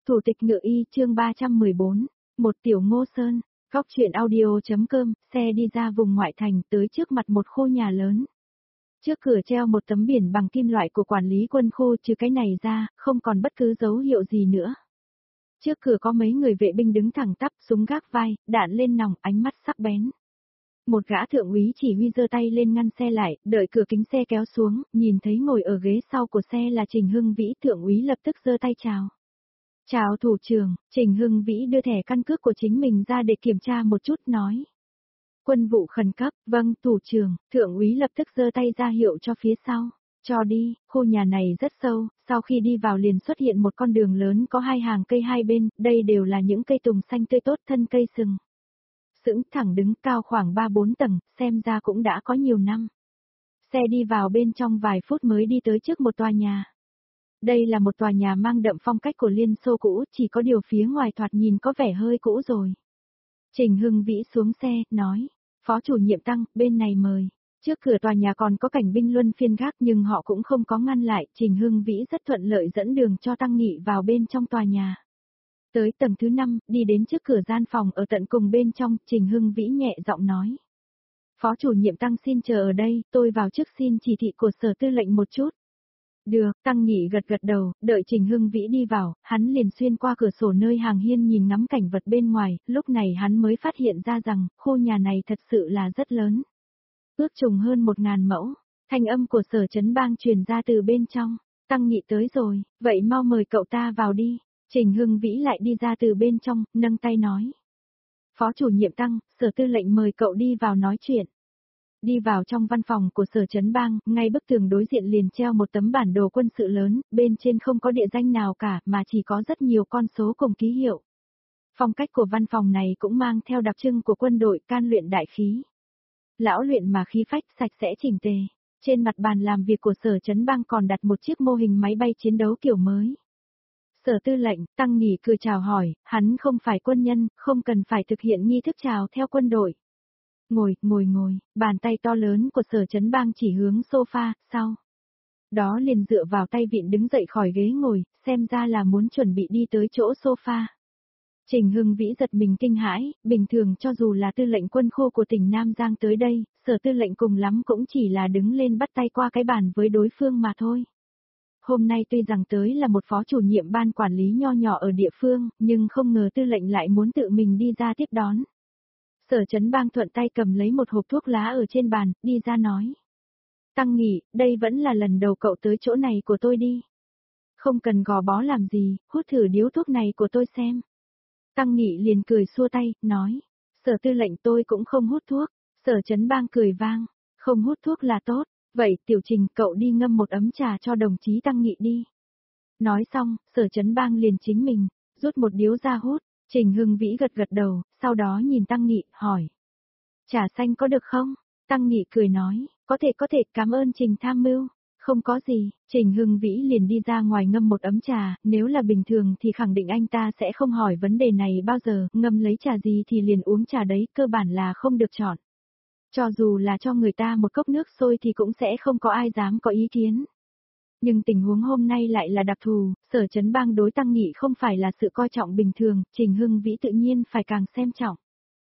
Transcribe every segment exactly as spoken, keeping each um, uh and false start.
Thủ tịch ngựa y chương ba trăm mười bốn, một tiểu Ngô Sơn, góc truyện audio.com, xe đi ra vùng ngoại thành tới trước mặt một khu nhà lớn. Trước cửa treo một tấm biển bằng kim loại của quản lý quân khu, trừ cái này ra, không còn bất cứ dấu hiệu gì nữa. Trước cửa có mấy người vệ binh đứng thẳng tắp, súng gác vai, đạn lên nòng, ánh mắt sắc bén. Một gã thượng úy chỉ huy giơ tay lên ngăn xe lại, đợi cửa kính xe kéo xuống, nhìn thấy ngồi ở ghế sau của xe là Trình Hưng Vĩ, thượng úy lập tức giơ tay chào. Chào thủ trưởng, Trình Hưng Vĩ đưa thẻ căn cước của chính mình ra để kiểm tra một chút, nói. Quân vụ khẩn cấp, vâng thủ trưởng, thượng úy lập tức giơ tay ra hiệu cho phía sau. Cho đi, khu nhà này rất sâu, sau khi đi vào liền xuất hiện một con đường lớn có hai hàng cây hai bên, đây đều là những cây tùng xanh tươi tốt, thân cây sừng sững thẳng đứng cao khoảng ba bốn tầng, xem ra cũng đã có nhiều năm. Xe đi vào bên trong vài phút mới đi tới trước một tòa nhà. Đây là một tòa nhà mang đậm phong cách của Liên Xô cũ, chỉ có điều phía ngoài thoạt nhìn có vẻ hơi cũ rồi. Trình Hưng Vĩ xuống xe, nói, Phó chủ nhiệm Tăng, bên này mời. Trước cửa tòa nhà còn có cảnh binh luân phiên gác nhưng họ cũng không có ngăn lại, Trình Hưng Vĩ rất thuận lợi dẫn đường cho Tăng Nghị vào bên trong tòa nhà. Tới tầng thứ năm, đi đến trước cửa gian phòng ở tận cùng bên trong, Trình Hưng Vĩ nhẹ giọng nói. Phó chủ nhiệm Tăng xin chờ ở đây, tôi vào trước xin chỉ thị của sở tư lệnh một chút. Được, Tăng Nghị gật gật đầu, đợi Trình Hưng Vĩ đi vào, hắn liền xuyên qua cửa sổ nơi hàng hiên nhìn ngắm cảnh vật bên ngoài, lúc này hắn mới phát hiện ra rằng, khu nhà này thật sự là rất lớn. Ước chừng hơn một ngàn mẫu, thanh âm của sở trấn bang truyền ra từ bên trong, Tăng Nghị tới rồi, vậy mau mời cậu ta vào đi. Trình Hưng Vĩ lại đi ra từ bên trong, nâng tay nói. Phó chủ nhiệm Tăng, sở tư lệnh mời cậu đi vào nói chuyện. Đi vào trong văn phòng của sở trấn bang, ngay bức tường đối diện liền treo một tấm bản đồ quân sự lớn, bên trên không có địa danh nào cả mà chỉ có rất nhiều con số cùng ký hiệu. Phong cách của văn phòng này cũng mang theo đặc trưng của quân đội, can luyện đại khí. Lão luyện mà khí phách, sạch sẽ chỉnh tề. Trên mặt bàn làm việc của sở trấn bang còn đặt một chiếc mô hình máy bay chiến đấu kiểu mới. Sở tư lệnh, Tăng Nghị cười chào hỏi, hắn không phải quân nhân, không cần phải thực hiện nghi thức chào theo quân đội. Ngồi, ngồi ngồi, bàn tay to lớn của sở trấn bang chỉ hướng sofa, sau. Đó liền dựa vào tay vịn đứng dậy khỏi ghế ngồi, xem ra là muốn chuẩn bị đi tới chỗ sofa. Trình Hưng Vĩ giật mình kinh hãi, bình thường cho dù là tư lệnh quân khu của tỉnh Nam Giang tới đây, sở tư lệnh cùng lắm cũng chỉ là đứng lên bắt tay qua cái bàn với đối phương mà thôi. Hôm nay tuy rằng tới là một phó chủ nhiệm ban quản lý nho nhỏ ở địa phương, nhưng không ngờ tư lệnh lại muốn tự mình đi ra tiếp đón. Sở trấn bang thuận tay cầm lấy một hộp thuốc lá ở trên bàn, đi ra nói. Tăng Nghị, đây vẫn là lần đầu cậu tới chỗ này của tôi đi. Không cần gò bó làm gì, hút thử điếu thuốc này của tôi xem. Tăng Nghị liền cười xua tay, nói. Sở tư lệnh tôi cũng không hút thuốc. Sở trấn bang cười vang, không hút thuốc là tốt. Vậy Tiểu Trình cậu đi ngâm một ấm trà cho đồng chí Tăng Nghị đi. Nói xong, sở trấn bang liền chính mình, rút một điếu ra hút, Trình Hưng Vĩ gật gật đầu, sau đó nhìn Tăng Nghị, hỏi. Trà xanh có được không? Tăng Nghị cười nói, có thể có thể, cảm ơn Trình tham mưu. Không có gì, Trình Hưng Vĩ liền đi ra ngoài ngâm một ấm trà, nếu là bình thường thì khẳng định anh ta sẽ không hỏi vấn đề này bao giờ, ngâm lấy trà gì thì liền uống trà đấy, cơ bản là không được chọn. Cho dù là cho người ta một cốc nước sôi thì cũng sẽ không có ai dám có ý kiến. Nhưng tình huống hôm nay lại là đặc thù, sở trấn bang đối Tăng Nghị không phải là sự coi trọng bình thường, Trình Hưng Vĩ tự nhiên phải càng xem trọng.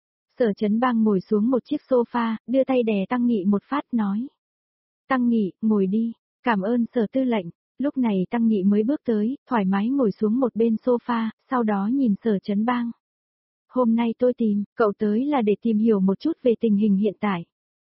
Sở trấn bang ngồi xuống một chiếc sofa, đưa tay đè Tăng Nghị một phát nói. Tăng Nghị, ngồi đi, cảm ơn sở tư lệnh. Lúc này Tăng Nghị mới bước tới, thoải mái ngồi xuống một bên sofa, sau đó nhìn sở trấn bang. Hôm nay tôi tìm, cậu tới là để tìm hiểu một chút về tình hình hiện tại.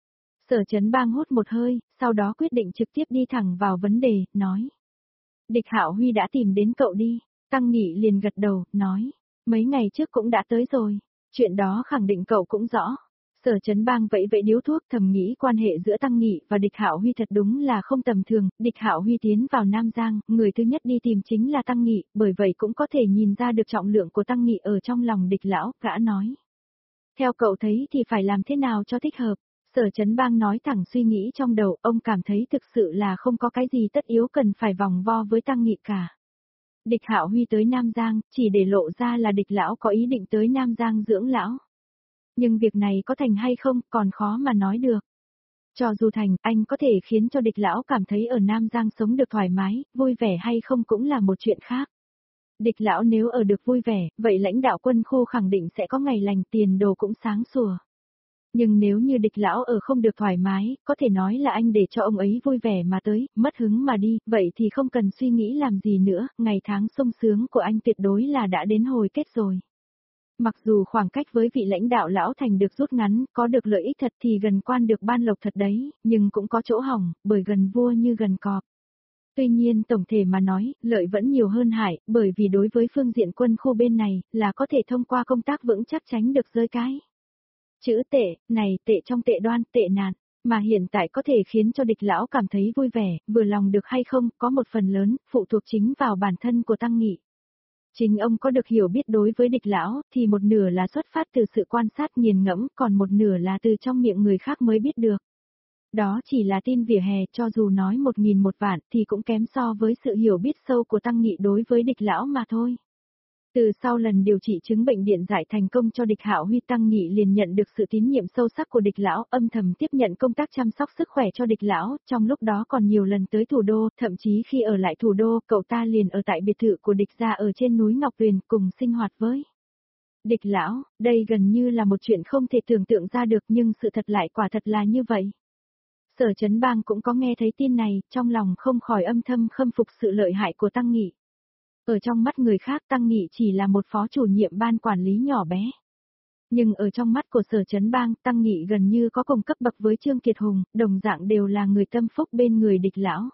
Sở trấn bang hút một hơi, sau đó quyết định trực tiếp đi thẳng vào vấn đề, nói. Địch Hạo Huy đã tìm đến cậu đi. Tăng Nghị liền gật đầu, nói. Mấy ngày trước cũng đã tới rồi. Chuyện đó khẳng định cậu cũng rõ. Sở trấn bang vẫy vẫy điếu thuốc, thầm nghĩ quan hệ giữa Tăng Nghị và Địch Hạo Huy thật đúng là không tầm thường. Địch Hạo Huy tiến vào Nam Giang, người thứ nhất đi tìm chính là Tăng Nghị, bởi vậy cũng có thể nhìn ra được trọng lượng của Tăng Nghị ở trong lòng Địch lão, gã nói. Theo cậu thấy thì phải làm thế nào cho thích hợp? Sở trấn bang nói thẳng suy nghĩ trong đầu, ông cảm thấy thực sự là không có cái gì tất yếu cần phải vòng vo với Tăng Nghị cả. Địch Hạo Huy tới Nam Giang, chỉ để lộ ra là Địch lão có ý định tới Nam Giang dưỡng lão. Nhưng việc này có thành hay không, còn khó mà nói được. Cho dù thành, anh có thể khiến cho Địch lão cảm thấy ở Nam Giang sống được thoải mái, vui vẻ hay không cũng là một chuyện khác. Địch lão nếu ở được vui vẻ, vậy lãnh đạo quân khu khẳng định sẽ có ngày lành, tiền đồ cũng sáng sủa. Nhưng nếu như địch lão ở không được thoải mái, có thể nói là anh để cho ông ấy vui vẻ mà tới, mất hứng mà đi, vậy thì không cần suy nghĩ làm gì nữa, ngày tháng sung sướng của anh tuyệt đối là đã đến hồi kết rồi. Mặc dù khoảng cách với vị lãnh đạo lão thành được rút ngắn, có được lợi ích thật thì gần quan được ban lộc thật đấy, nhưng cũng có chỗ hỏng, bởi gần vua như gần cọp. Tuy nhiên tổng thể mà nói, lợi vẫn nhiều hơn hại, bởi vì đối với phương diện quân khu bên này, là có thể thông qua công tác vững chắc tránh được rơi cái. Chữ tệ, này tệ trong tệ đoan, tệ nạn, mà hiện tại có thể khiến cho địch lão cảm thấy vui vẻ, vừa lòng được hay không, có một phần lớn, phụ thuộc chính vào bản thân của Tăng Nghị. Chính ông có được hiểu biết đối với địch lão, thì một nửa là xuất phát từ sự quan sát nghiền ngẫm, còn một nửa là từ trong miệng người khác mới biết được. Đó chỉ là tin vỉa hè, cho dù nói một nghìn một vạn thì cũng kém so với sự hiểu biết sâu của Tăng Nghị đối với địch lão mà thôi. Từ sau lần điều trị chứng bệnh điện giải thành công cho địch Hạo Huy, Tăng Nghị liền nhận được sự tín nhiệm sâu sắc của địch lão, âm thầm tiếp nhận công tác chăm sóc sức khỏe cho địch lão, trong lúc đó còn nhiều lần tới thủ đô, thậm chí khi ở lại thủ đô, cậu ta liền ở tại biệt thự của địch gia ở trên núi Ngọc Tuyền cùng sinh hoạt với địch lão. Đây gần như là một chuyện không thể tưởng tượng ra được, nhưng sự thật lại quả thật là như vậy. Sở Chấn Bang cũng có nghe thấy tin này, trong lòng không khỏi âm thầm khâm phục sự lợi hại của Tăng Nghị. Ở trong mắt người khác Tăng Nghị chỉ là một phó chủ nhiệm ban quản lý nhỏ bé. Nhưng ở trong mắt của Sở Chấn Bang, Tăng Nghị gần như có cùng cấp bậc với Trương Kiệt Hùng, đồng dạng đều là người tâm phúc bên người địch lão.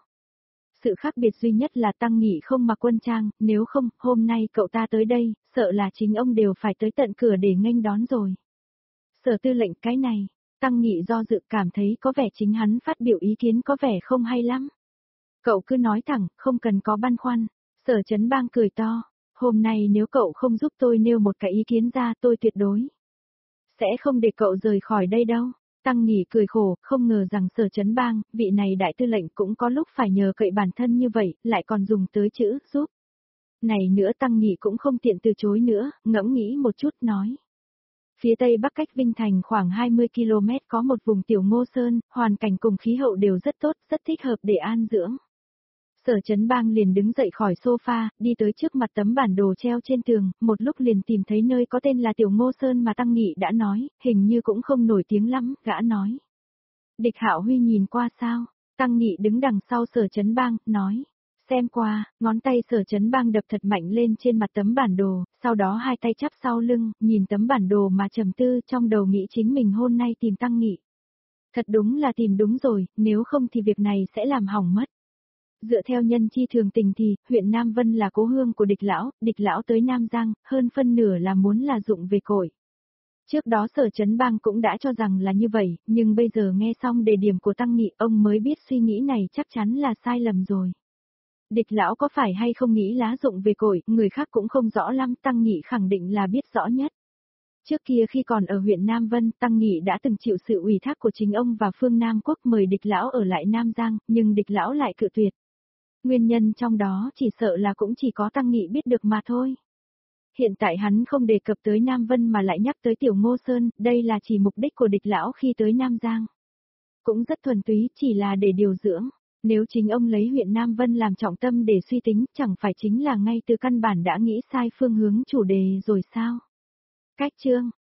Sự khác biệt duy nhất là Tăng Nghị không mặc quân trang, nếu không, hôm nay cậu ta tới đây, sợ là chính ông đều phải tới tận cửa để nghênh đón rồi. Sở Tư lệnh, cái này, Tăng Nghị do dự, cảm thấy có vẻ chính hắn phát biểu ý kiến có vẻ không hay lắm. Cậu cứ nói thẳng, không cần có băn khoăn. Sở Chấn Bang cười to, hôm nay nếu cậu không giúp tôi nêu một cái ý kiến ra, tôi tuyệt đối sẽ không để cậu rời khỏi đây đâu. Tăng Nghị cười khổ, không ngờ rằng Sở Chấn Bang, vị này đại tư lệnh cũng có lúc phải nhờ cậy bản thân như vậy, lại còn dùng tới chữ giúp. Này nữa Tăng Nghị cũng không tiện từ chối nữa, ngẫm nghĩ một chút nói. Phía tây bắc cách Vinh Thành khoảng hai mươi ki lô mét có một vùng tiểu Ngô Sơn, hoàn cảnh cùng khí hậu đều rất tốt, rất thích hợp để an dưỡng. Sở Chấn Bang liền đứng dậy khỏi sofa, đi tới trước mặt tấm bản đồ treo trên tường, một lúc liền tìm thấy nơi có tên là Tiểu Ngô Sơn mà Tăng Nghị đã nói, hình như cũng không nổi tiếng lắm, gã nói. Địch Hạo Huy nhìn qua sao? Tăng Nghị đứng đằng sau Sở Chấn Bang, nói. Xem qua, ngón tay Sở Chấn Bang đập thật mạnh lên trên mặt tấm bản đồ, sau đó hai tay chắp sau lưng, nhìn tấm bản đồ mà trầm tư, trong đầu nghĩ chính mình hôm nay tìm Tăng Nghị. Thật đúng là tìm đúng rồi, nếu không thì việc này sẽ làm hỏng mất. Dựa theo nhân chi thường tình thì, huyện Nam Vân là cố hương của địch lão, địch lão tới Nam Giang, hơn phân nửa là muốn là dụng về cội. Trước đó Sở Chấn Bang cũng đã cho rằng là như vậy, nhưng bây giờ nghe xong đề điểm của Tăng Nghị, ông mới biết suy nghĩ này chắc chắn là sai lầm rồi. Địch lão có phải hay không nghĩ lá dụng về cội, người khác cũng không rõ lắm, Tăng Nghị khẳng định là biết rõ nhất. Trước kia khi còn ở huyện Nam Vân, Tăng Nghị đã từng chịu sự ủy thác của chính ông và Phương Nam Quốc mời địch lão ở lại Nam Giang, nhưng địch lão lại cự tuyệt. Nguyên nhân trong đó chỉ sợ là cũng chỉ có Tăng Nghị biết được mà thôi. Hiện tại hắn không đề cập tới Nam Vân mà lại nhắc tới Tiểu Ngô Sơn, đây là chỉ mục đích của địch lão khi tới Nam Giang. Cũng rất thuần túy, chỉ là để điều dưỡng. Nếu chính ông lấy huyện Nam Vân làm trọng tâm để suy tính, chẳng phải chính là ngay từ căn bản đã nghĩ sai phương hướng chủ đề rồi sao? Cách chương